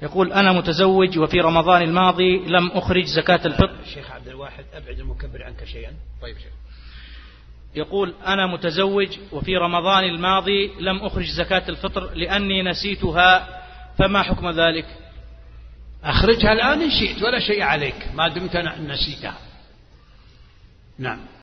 يقول أنا متزوج وفي رمضان الماضي لم أخرج زكاة الفطر. شيخ عبد الواحد أبعد المكبر عنك شيئا. طيب شيخ. يقول أنا متزوج وفي رمضان الماضي لم أخرج زكاة الفطر لأني نسيتها، فما حكم ذلك؟ أخرجها الآن إن شئت ولا شيء عليك ما دمت نسيتها. نعم.